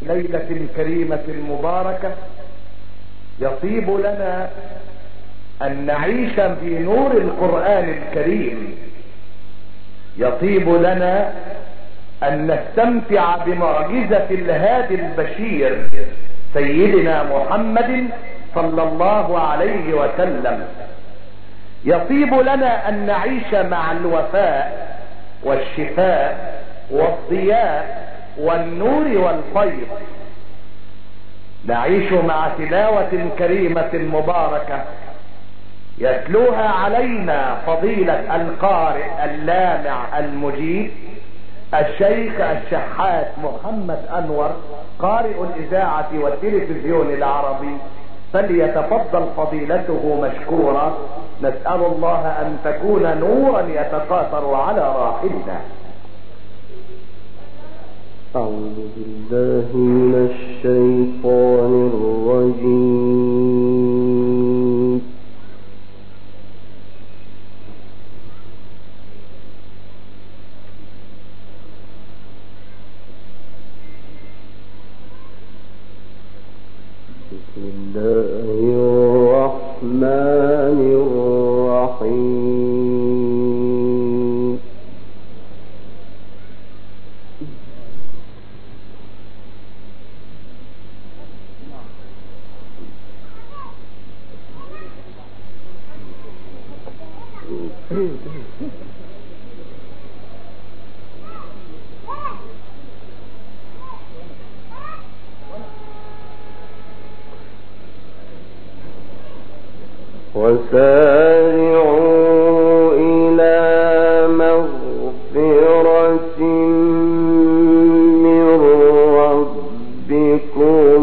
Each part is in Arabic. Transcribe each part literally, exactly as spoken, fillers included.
ليلة كريمة مباركة يطيب لنا أن نعيش في نور القرآن الكريم، يطيب لنا أن نستمتع بمعجزة الهادي البشير سيدنا محمد صلى الله عليه وسلم. يطيب لنا أن نعيش مع الوفاء والشفاء والضياء والنور والفيض، نعيش مع تلاوة كريمة مباركة يتلوها علينا فضيلة القارئ اللامع المجيد الشيخ الشحات محمد أنور قارئ الإذاعة والتلفزيون العربي، فليتفضل فضيلته مشكورا. نسأل الله أن تكون نورا يتقاطر على راحلنا. أعوذ بالله من الشيطان الرجيم. بسم الله الرحمن الرحيم. وسارعوا إلى مغفرة من ربكم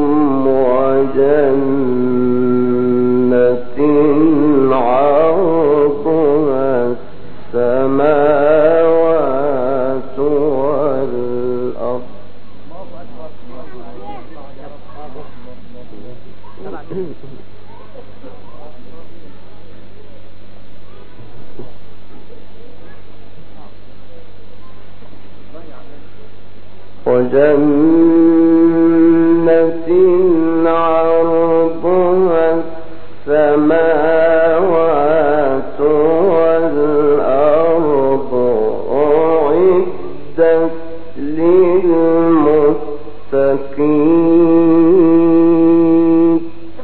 وجنة عرضها السماوات والأرض وجنة عرضها السماوات والأرض أعدت للمتقين.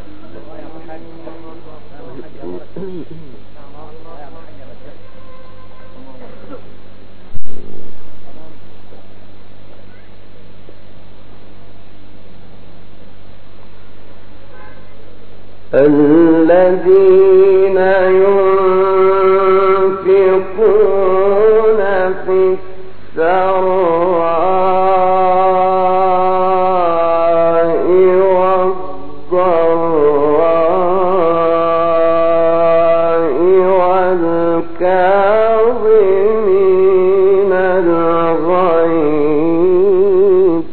الذين ينفقون في السراء والضراء والكاظمين الغيظ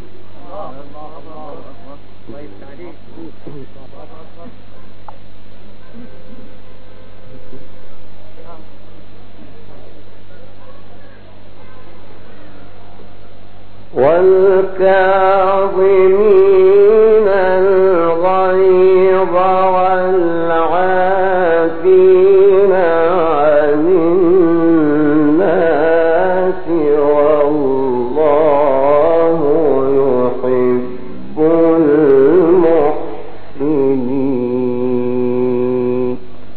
والكاظمين الغيظ والعافين عن الناس والله يحب المحسنين.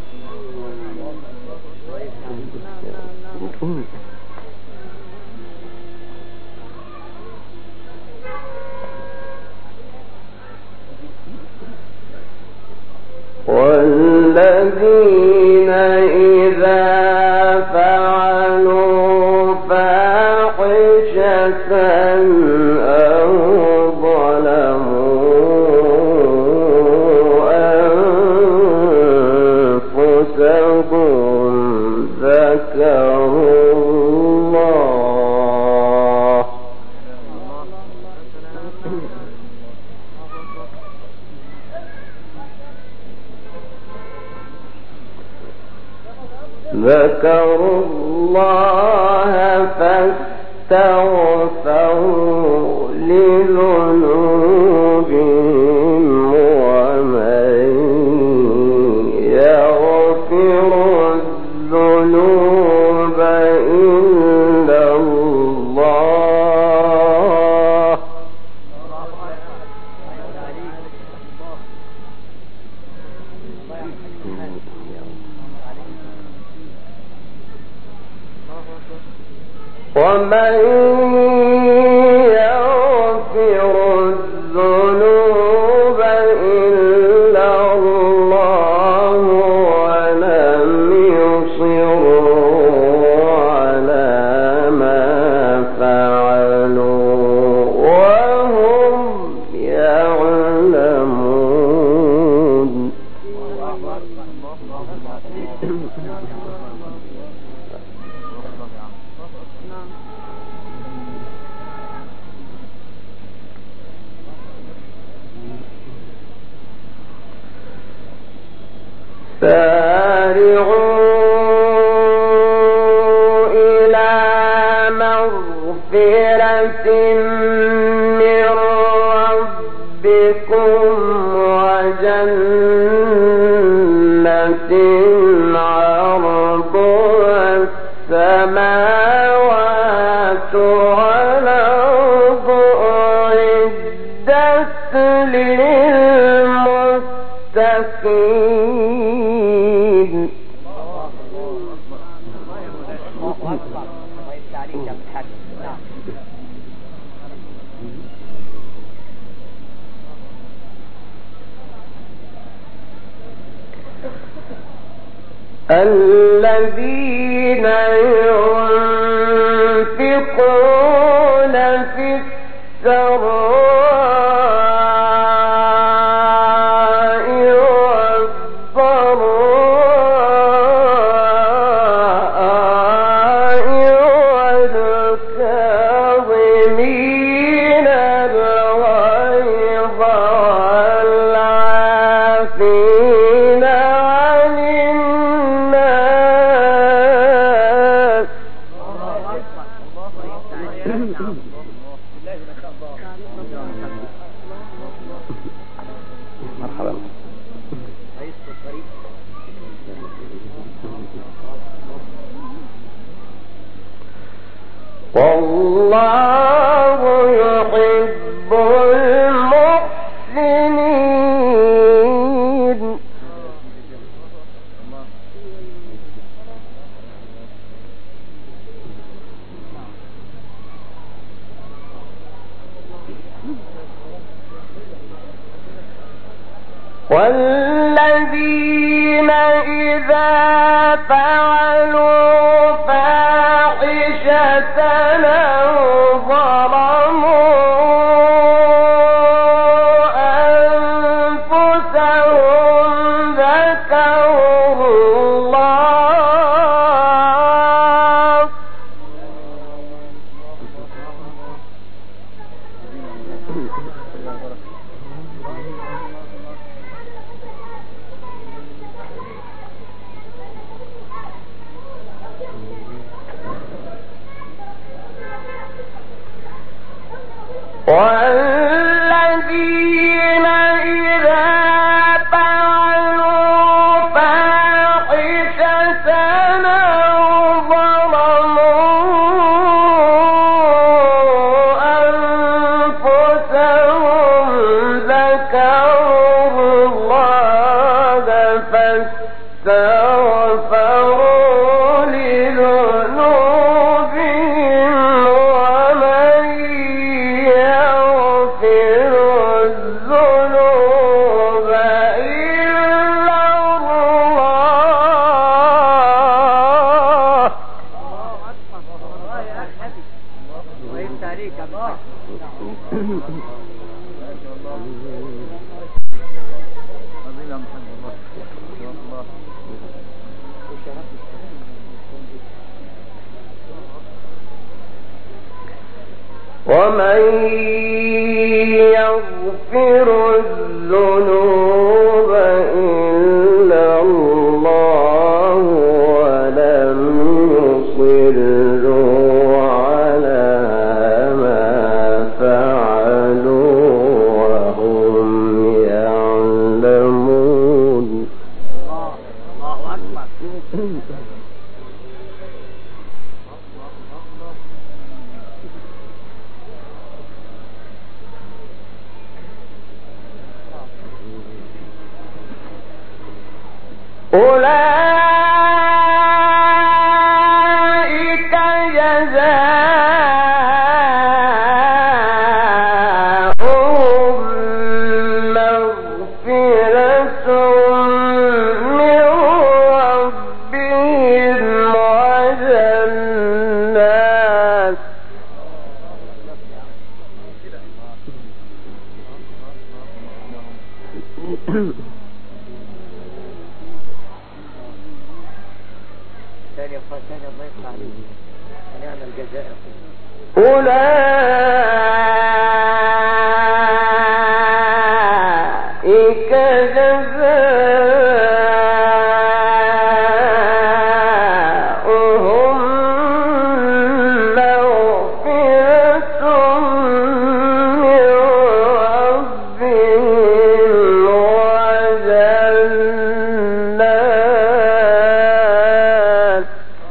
والذين إذا فعلوا فاحشة أو ظلموا أنفسهم ذكروا الله ذكروا الله فاستغفروا لذنوبهم ومن يغفر الذنوب إلا الله ولم يصروا على ما فعلوا وهم يعلمون. سارعوا إلى مغفرة من ربكم وجنة عرضها السماوات والأرض أعدت للمتقين. الذين ينفقون في السراء والضراء والكاظمين الغيظ والعافين عن الناس. مرحبا. والله يحب المحسنين. والذين إذا فعلوا فاحشة أو ظلموا أنفسهم ذكروا الله والذين إذا فعلوا فاحشة أو ظلموا أنفسهم ذكروا الله فاستغفروا لذنوبهم ومن يغفر الذنوب إلا الله. ومن يغفر الذنوب إلا الله ولم يصروا على ما فعلوا وهم يعلمون. الله أكبر. أولئك جزاؤهم ثاني ثاني الله يفتح عليك ونعم الجزاء أولئك جزاؤهم مغفرة من ربهم وجنات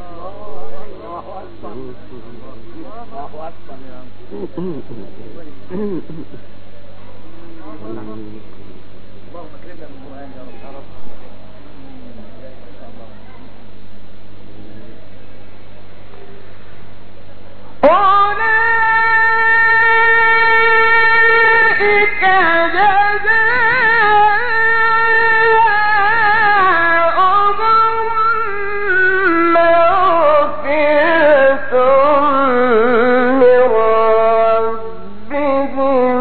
اللهم اكرمنا بالقرآن يا رب. أولئك جزاؤهم مغفرة من ربهم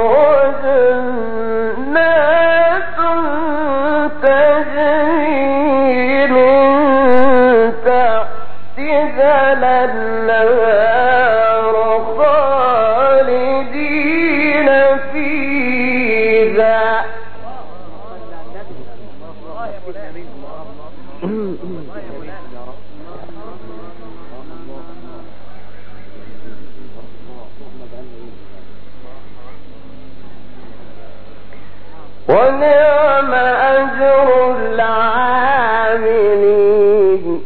وجنات تجري من تحتها الأنهار خالدين فيها ونعم أجر العاملين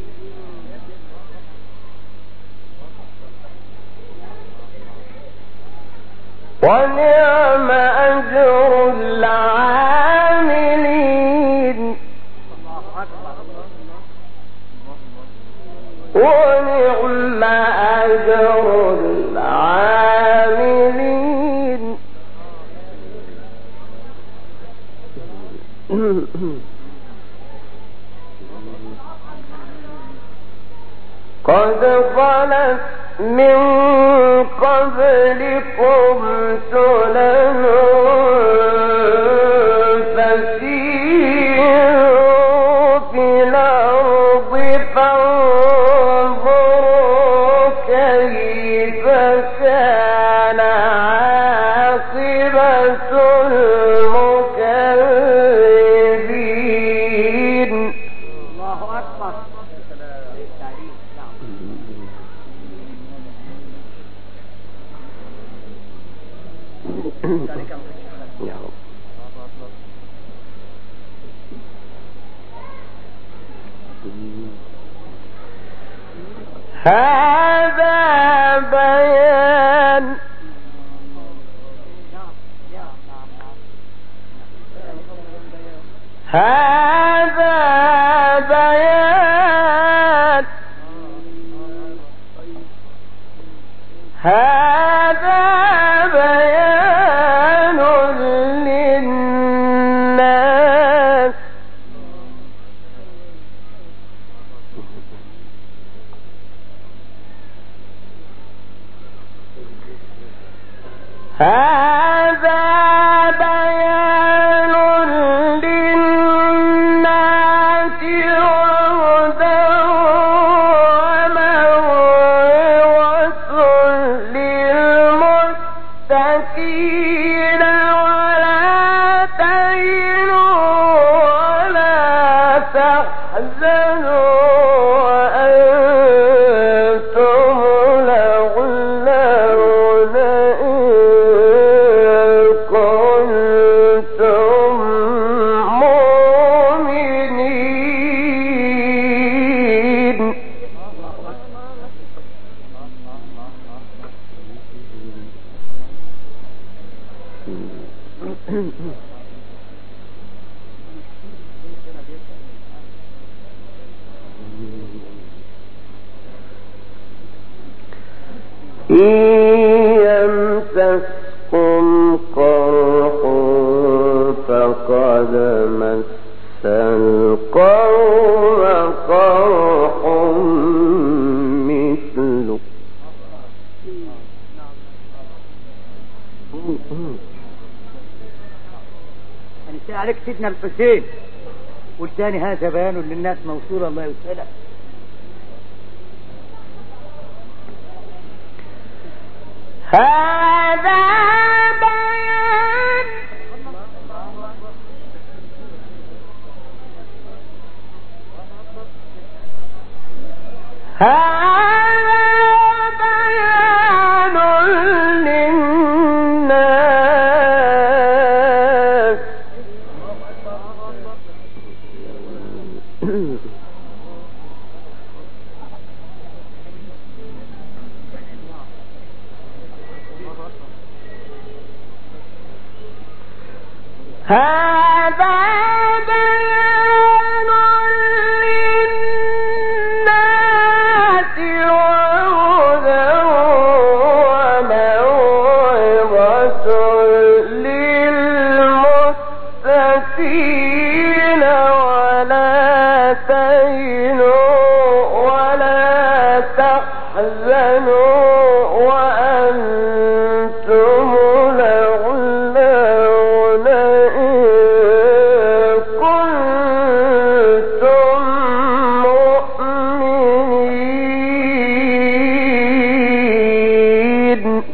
ونعم أجر العاملين ونعم أجر العاملين قد خلت من قبلكم سنن فسيروا في الأرض فانظروا كيف كان عاقبة المكذبين. الله أكبر. التعليم نعم. يا رب. هذا بيان هذا بيان هذا بيان للناس هذا بيان للناس وهدى وموعظة للمتقين ولا تهنوا ولا تحزنوا وأنتم الأعلون إن كنتم مؤمنين. إن يمسسكم قرح فقد مس القوم قرح مثله انت عليك سيدنا الحسين، والثاني هذا بيان للناس موصول. الله يسألك. هذا بيان هذا بيان للناس هذا بيان للناس وهدى وموعظة للمتقين ولا تهنوا ولا تحزنوا وأنتم الأعلون إن كنتم مؤمنين.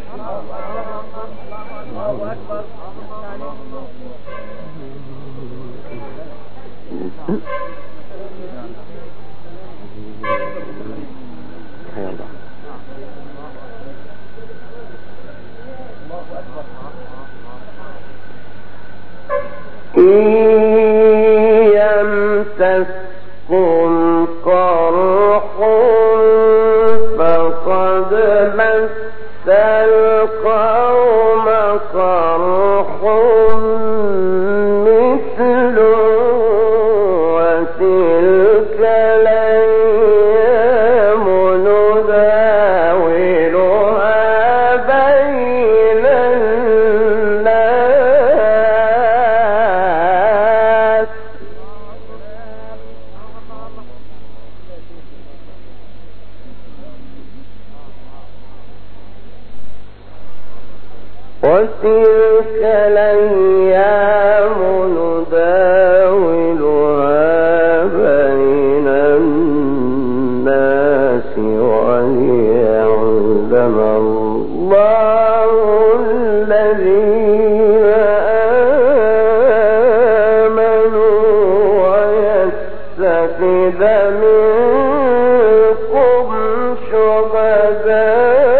إن يمسسكم قرح فقد مس القوم قرح مثله وتلك الأيام نداولها بين الناس وتلك الأيام نداولها بين الناس وليعلم الله الذين آمنوا ويتخذ منكم شهداء.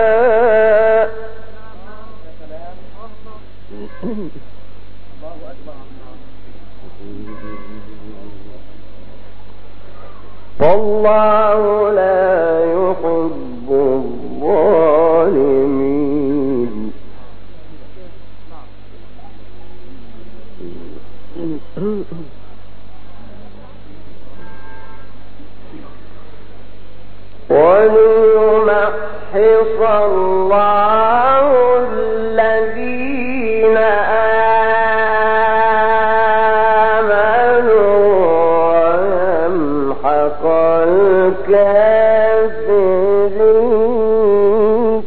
والله لا يحب الظالمين. وليمحص الله الذين آمنوا ويمحق الكافرين.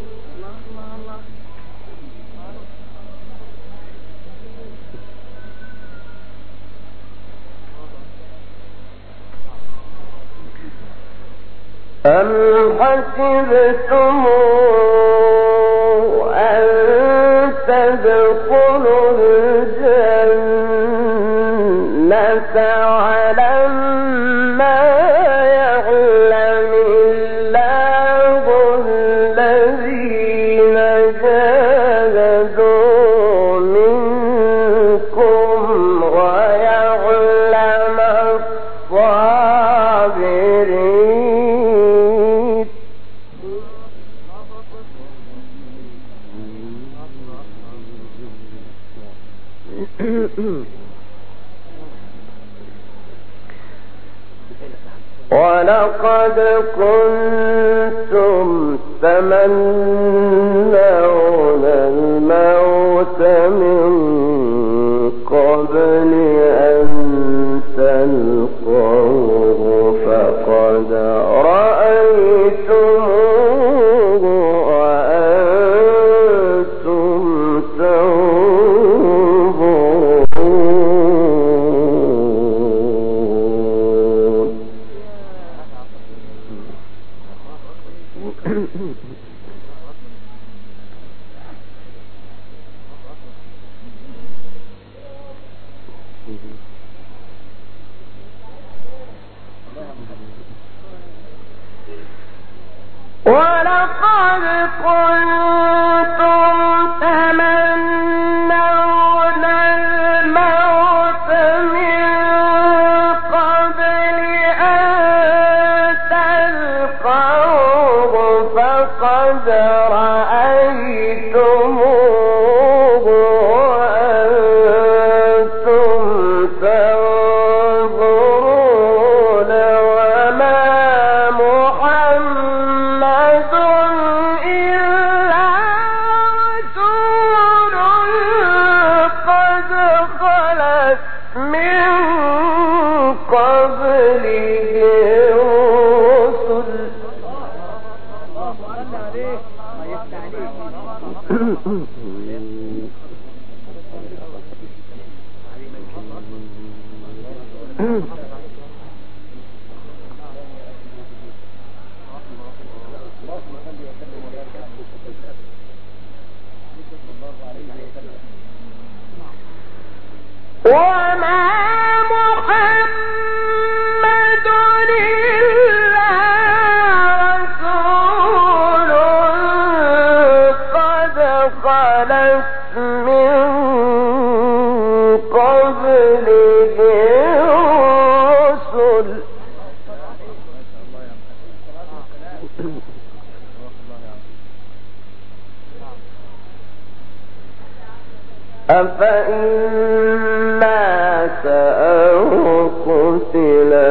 أم حسبتم أن تدخلوا الجنة ولما يعلم الله الذين جاهدوا منكم ويعلم الصابرين. ولقد كنتم تمنون الموت من قبل أن تلقوه فقد رأيتموه وأنتم تنظرون. ولقد كنتم تمنون الموت من قبل أن تلقوه فقد رأيتموه وأنتم تنظرون وما محمد إلا رسول قد خلت من قبله الرسل وما محمد إلا رسول قد خلت من قبله الرسل أفإن مات أو قتلا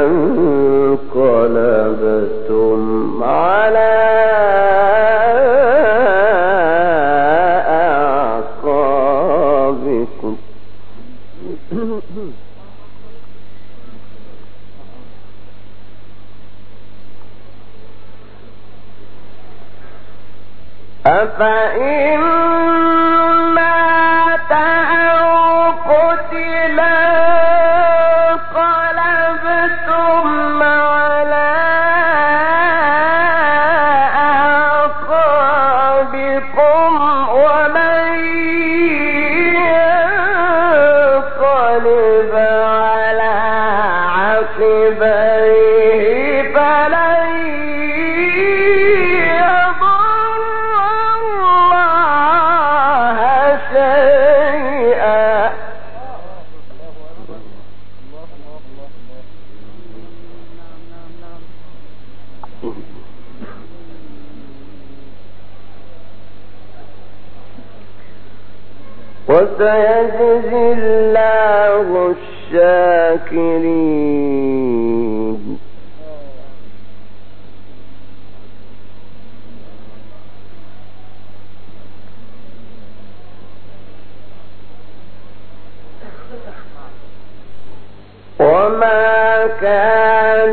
انقلبتم على أعقابكم أفإن مات أو قتلا انقلبتم على أعقابكم ومن ينقلب على عقبيه فلن وسيجزي الله الشاكرين وما كان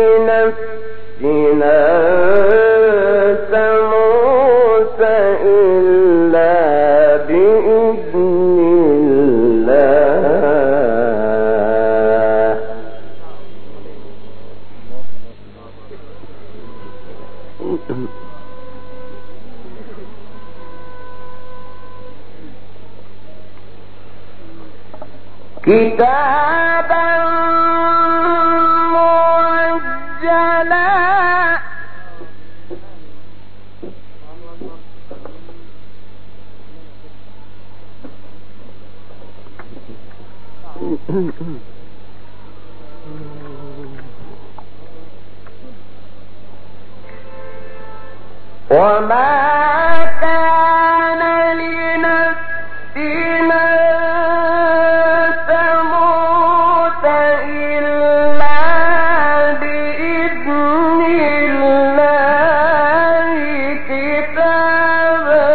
لنفسنا تموت إلا بإذن الله كتابا مؤجلا وما كان لنفسنا تموت إلا بإذن الله كتابا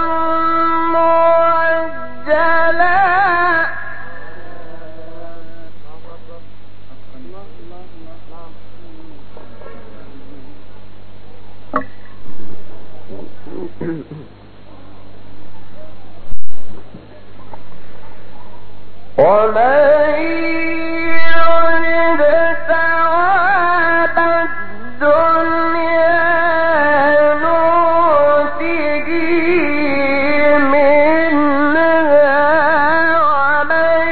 مؤجلا ومن يرد ثواب الدنيا نؤته منها ومن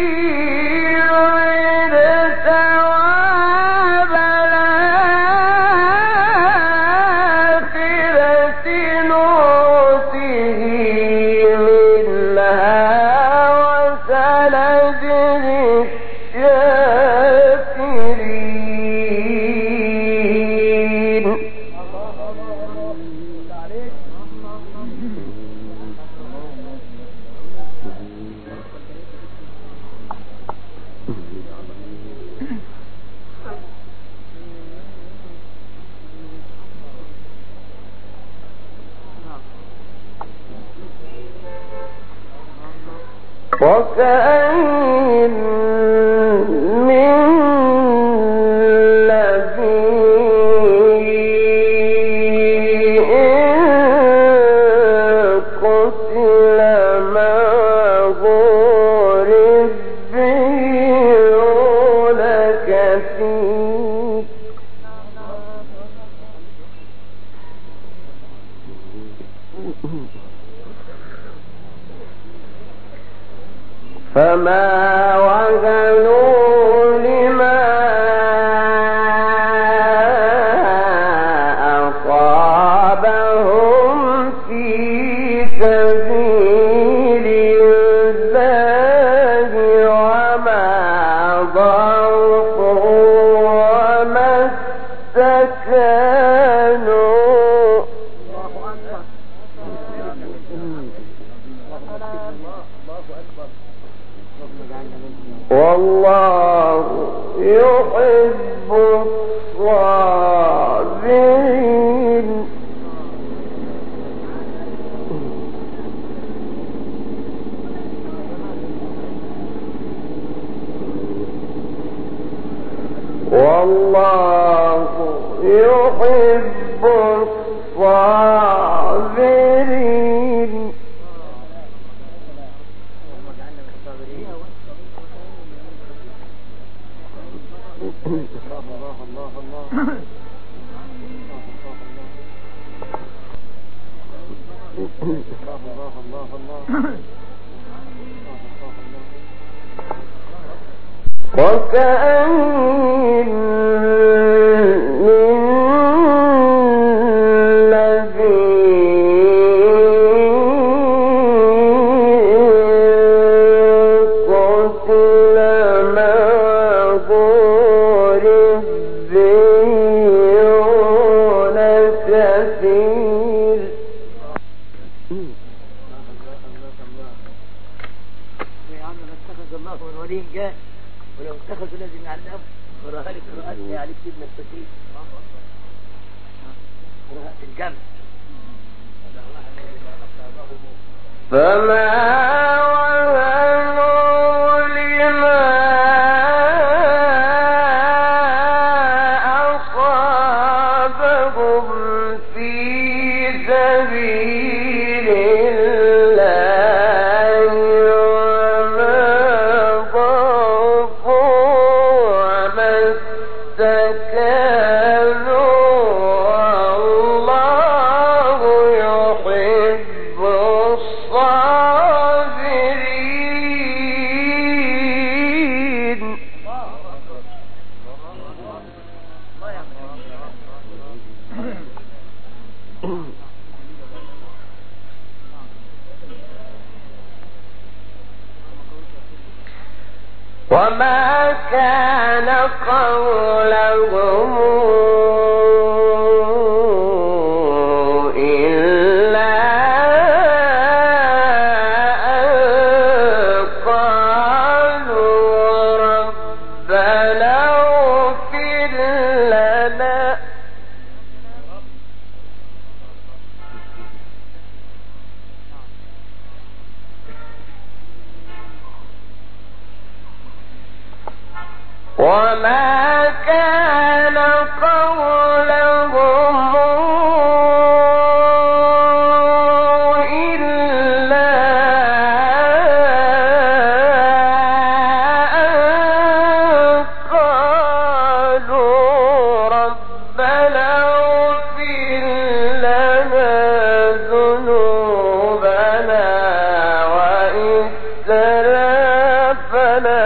يرد ثواب الآخرة وكأين من فما وهنوا لما أصابهم في سبيل الله وما ضعفوا وما استكانوا والله يحب الصابرين والله يحب الصابرين وكأين من ولو اتخذوا لازم يعلموا قراءة القراءات يعني كلمة تسيب قراءة الجمع فما وهنوا لما أصابهم في سبيل الله وما ضعفوا وما استكانوا والله يحب الصابرين وما كان قولهم إلا أن قالوا ربنا اغفر لنا وما كان قولهم إلا أن قالوا ربنا اغفر لنا ذنوبنا وإسرافنا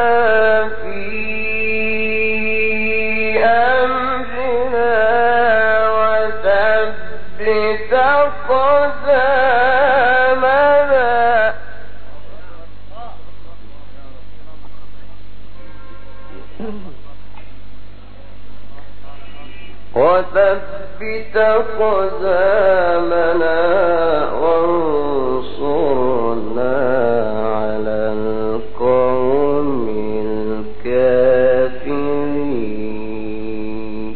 وثبت قدامنا وانصرنا على القوم الكافرين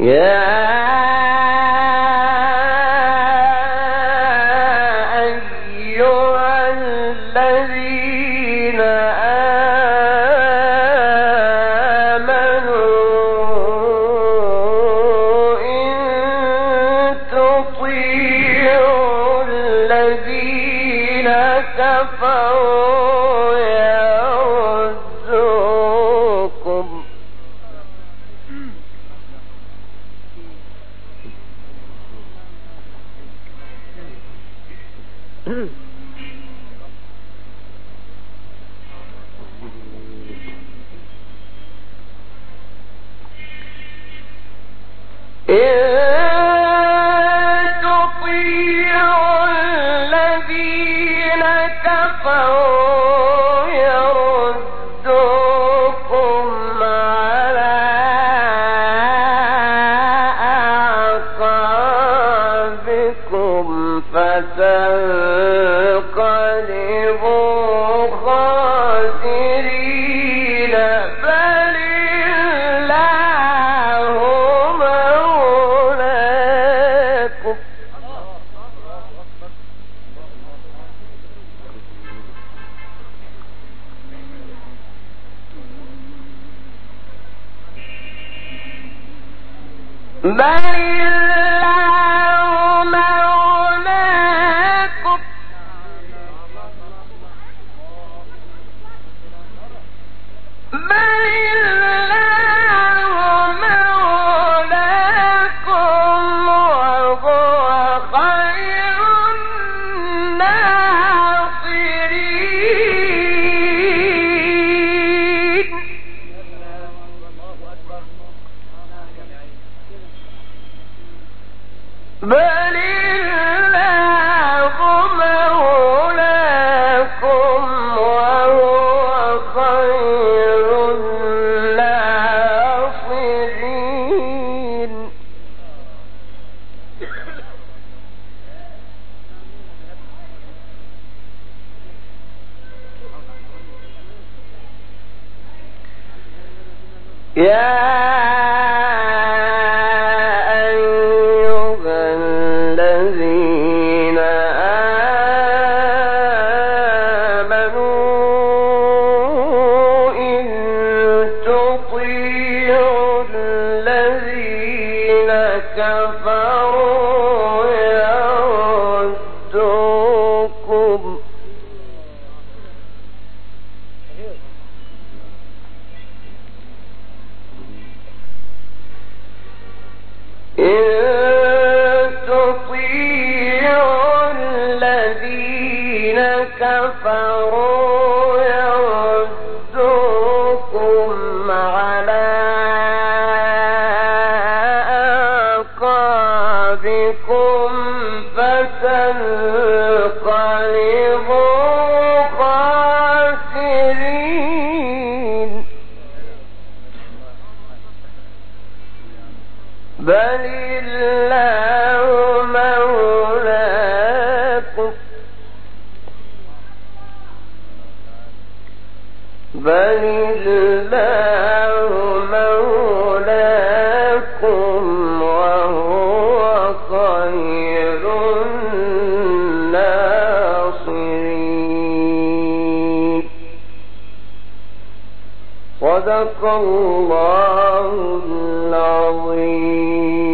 صدق الله العظيم.